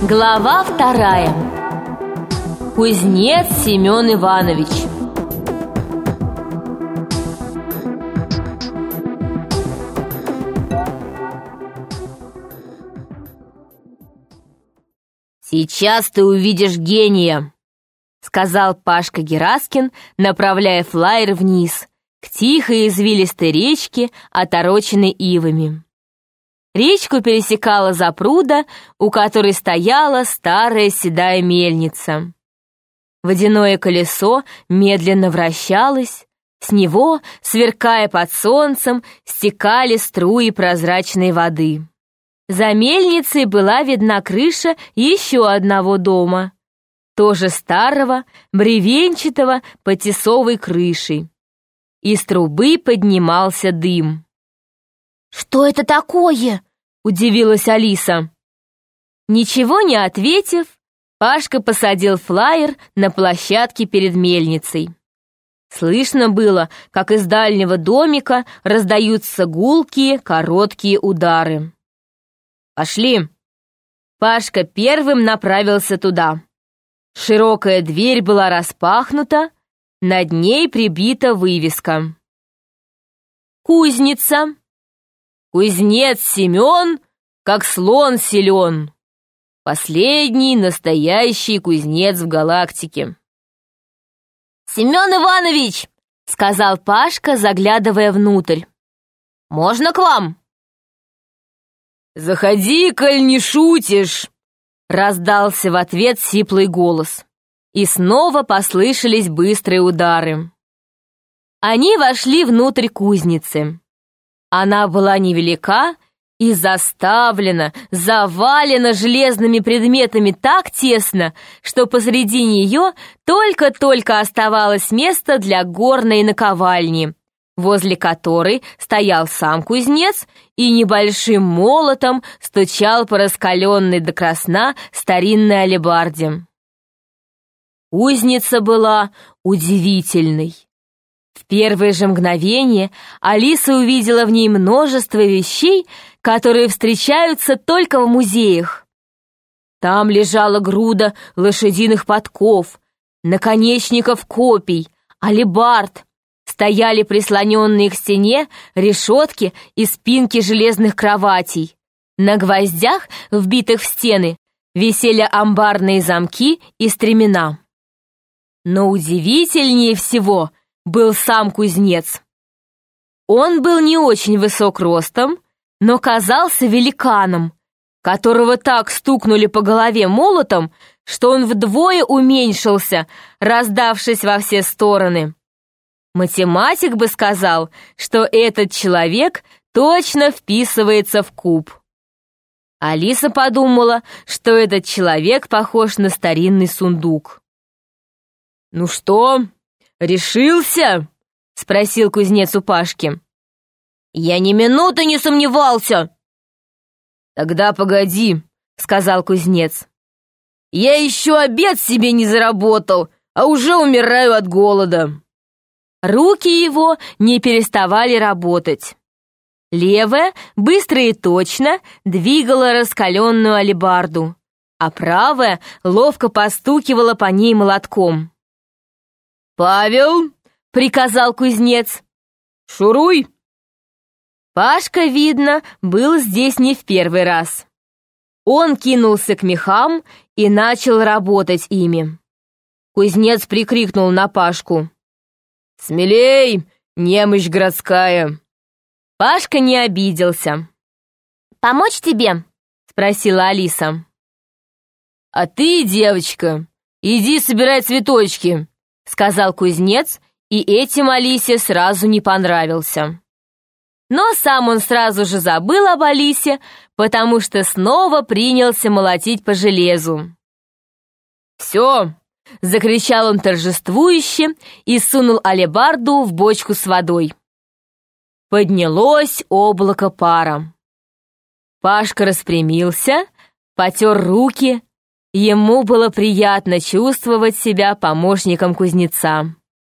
Глава 2. Кузнец Семен Иванович. «Сейчас ты увидишь гения», — сказал Пашка Гераскин, направляя флаер вниз, к тихой извилистой речке, отороченной ивами. Речку пересекала запруда, у которой стояла старая седая мельница. Водяное колесо медленно вращалось, с него, сверкая под солнцем, стекали струи прозрачной воды. За мельницей была видна крыша еще одного дома, тоже старого, бревенчатого, под тесовой крышей. Из трубы поднимался дым. «Что это такое?» — удивилась Алиса. Ничего не ответив, Пашка посадил флаер на площадке перед мельницей. Слышно было, как из дальнего домика раздаются гулкие, короткие удары. «Пошли!» Пашка первым направился туда. Широкая дверь была распахнута, над ней прибита вывеска. «Кузница. Кузнец Семен, как слон силен. Последний настоящий кузнец в галактике». «Семен Иванович!» — сказал Пашка, заглядывая внутрь. «Можно к вам?» «Заходи, коль не шутишь!» — раздался в ответ сиплый голос. И снова послышались быстрые удары. Они вошли внутрь кузницы. Она была невелика и заставлена, завалена железными предметами так тесно, что посреди нее только-только оставалось место для горной наковальни, возле которой стоял сам кузнец и небольшим молотом стучал по раскаленной до красна старинной алебарде. Кузница была удивительной. В первое же мгновение Алиса увидела в ней множество вещей, которые встречаются только в музеях. Там лежала груда лошадиных подков, наконечников копий, алебард, стояли прислоненные к стене решетки и спинки железных кроватей. На гвоздях, вбитых в стены, висели амбарные замки и стремена. Но удивительнее всего был сам кузнец. Он был не очень высок ростом, но казался великаном, которого так стукнули по голове молотом, что он вдвое уменьшился, раздавшись во все стороны. Математик бы сказал, что этот человек точно вписывается в куб. Алиса подумала, что этот человек похож на старинный сундук. «Ну что, решился?» — спросил кузнец у Пашки. «Я ни минуты не сомневался!» «Тогда погоди», — сказал кузнец. «Я еще обед себе не заработал, а уже умираю от голода». Руки его не переставали работать. Левая, быстро и точно, двигала раскаленную алебарду, а правая ловко постукивала по ней молотком. «Павел!» — приказал кузнец. «Шуруй!» Пашка, видно, был здесь не в первый раз. Он кинулся к мехам и начал работать ими. Кузнец прикрикнул на Пашку: «Смелей, немощь городская!» Пашка не обиделся. «Помочь тебе?» — спросила Алиса. «А ты, девочка, иди собирай цветочки», — сказал кузнец, и этим Алисе сразу не понравился. Но сам он сразу же забыл об Алисе, потому что снова принялся молотить по железу. «Все!» — закричал он торжествующе и сунул алебарду в бочку с водой. Поднялось облако пара. Пашка распрямился, потер руки. Ему было приятно чувствовать себя помощником кузнеца.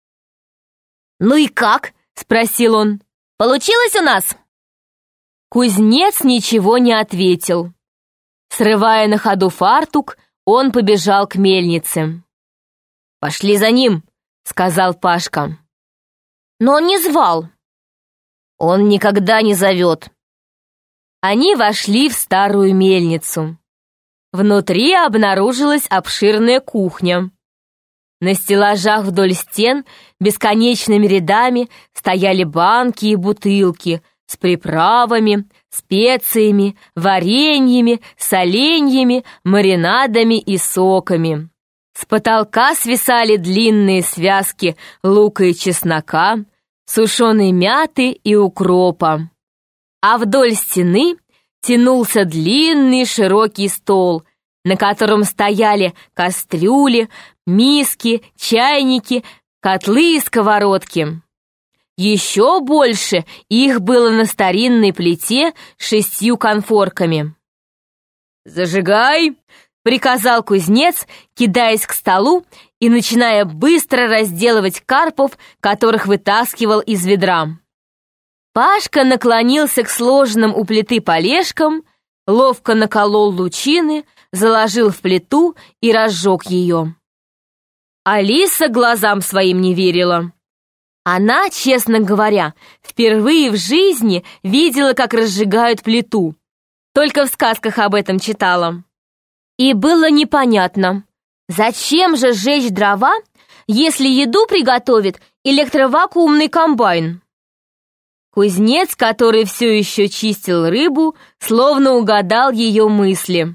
«Ну и как?» — спросил он. «Получилось у нас?» Кузнец ничего не ответил. Срывая на ходу фартук, он побежал к мельнице. «Пошли за ним», — сказал Пашка. «Но он не звал». «Он никогда не зовет». Они вошли в старую мельницу. Внутри обнаружилась обширная кухня. На стеллажах вдоль стен бесконечными рядами стояли банки и бутылки с приправами, специями, вареньями, соленьями, маринадами и соками. С потолка свисали длинные связки лука и чеснока, сушеной мяты и укропа. А вдоль стены тянулся длинный широкий стол, на котором стояли кастрюли, миски, чайники, котлы и сковородки. Еще больше их было на старинной плите с 6 конфорками. «Зажигай!» — приказал кузнец, кидаясь к столу и начиная быстро разделывать карпов, которых вытаскивал из ведра. Пашка наклонился к сложенным у плиты полежкам, ловко наколол лучины, заложил в плиту и разжег ее. Алиса глазам своим не верила. Она, честно говоря, впервые в жизни видела, как разжигают плиту. Только в сказках об этом читала. И было непонятно, зачем же сжечь дрова, если еду приготовит электровакуумный комбайн? Кузнец, который все еще чистил рыбу, словно угадал ее мысли.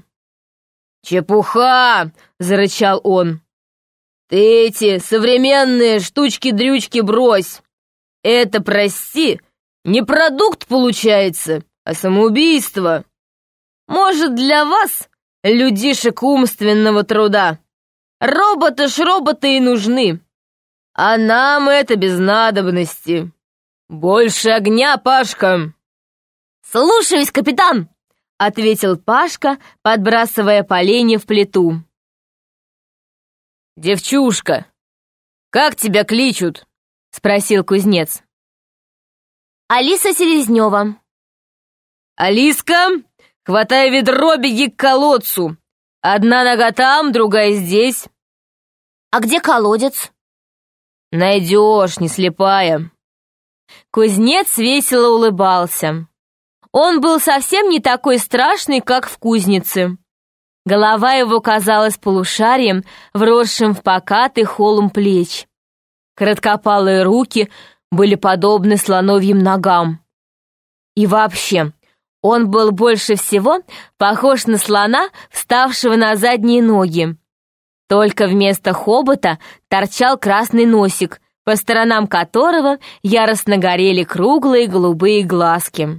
«Чепуха!» — зарычал он. «Ты эти современные штучки-дрючки брось! Это, прости, не продукт получается, а самоубийство. Может, для вас, людишек умственного труда, роботы и нужны, а нам это без надобности. Больше огня, Пашка!» «Слушаюсь, капитан!» — ответил Пашка, подбрасывая поленья в плиту. «Девчушка, как тебя кличут?» — спросил кузнец. «Алиса Селезнева». «Алиска, хватай ведро, беги к колодцу. Одна нога там, другая здесь». «А где колодец?» «Найдешь, не слепая». Кузнец весело улыбался. Он был совсем не такой страшный, как в кузнице. Голова его казалась полушарием, вросшим в покатый холм плеч. Короткопалые руки были подобны слоновьим ногам. И вообще, он был больше всего похож на слона, вставшего на задние ноги. Только вместо хобота торчал красный носик, по сторонам которого яростно горели круглые голубые глазки.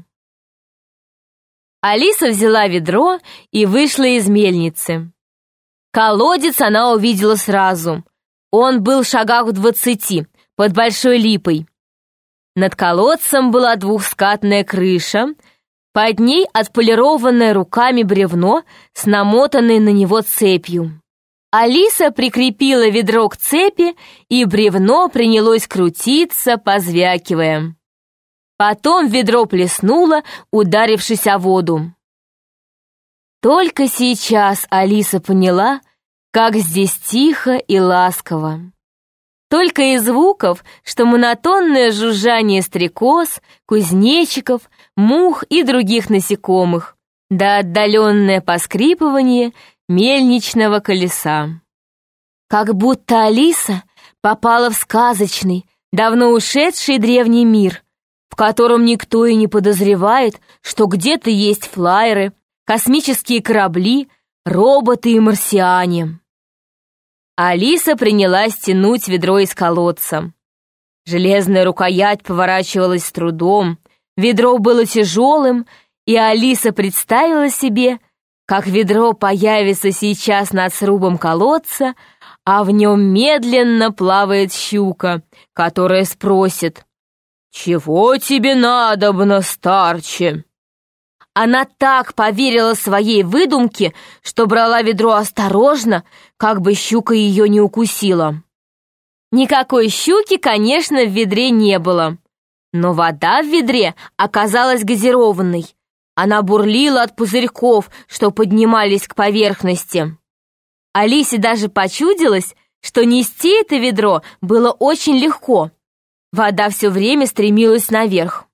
Алиса взяла ведро и вышла из мельницы. Колодец она увидела сразу. Он был в шагах в 20, под большой липой. Над колодцем была двухскатная крыша, под ней отполированное руками бревно с намотанной на него цепью. Алиса прикрепила ведро к цепи, и бревно принялось крутиться, позвякивая. Потом ведро плеснуло, ударившись о воду. Только сейчас Алиса поняла, как здесь тихо и ласково. Только из звуков, что монотонное жужжание стрекоз, кузнечиков, мух и других насекомых, да отдаленное поскрипывание мельничного колеса. Как будто Алиса попала в сказочный, давно ушедший древний мир, в котором никто и не подозревает, что где-то есть флайеры, космические корабли, роботы и марсиане. Алиса принялась тянуть ведро из колодца. Железная рукоять поворачивалась с трудом, ведро было тяжелым, и Алиса представила себе, как ведро появится сейчас над срубом колодца, а в нем медленно плавает щука, которая спросит: «Чего тебе надобно, старче?» Она так поверила своей выдумке, что брала ведро осторожно, как бы щука ее не укусила. Никакой щуки, конечно, в ведре не было, но вода в ведре оказалась газированной, Она бурлила от пузырьков, что поднимались к поверхности. Алисе даже почудилось, что нести это ведро было очень легко. Вода все время стремилась наверх.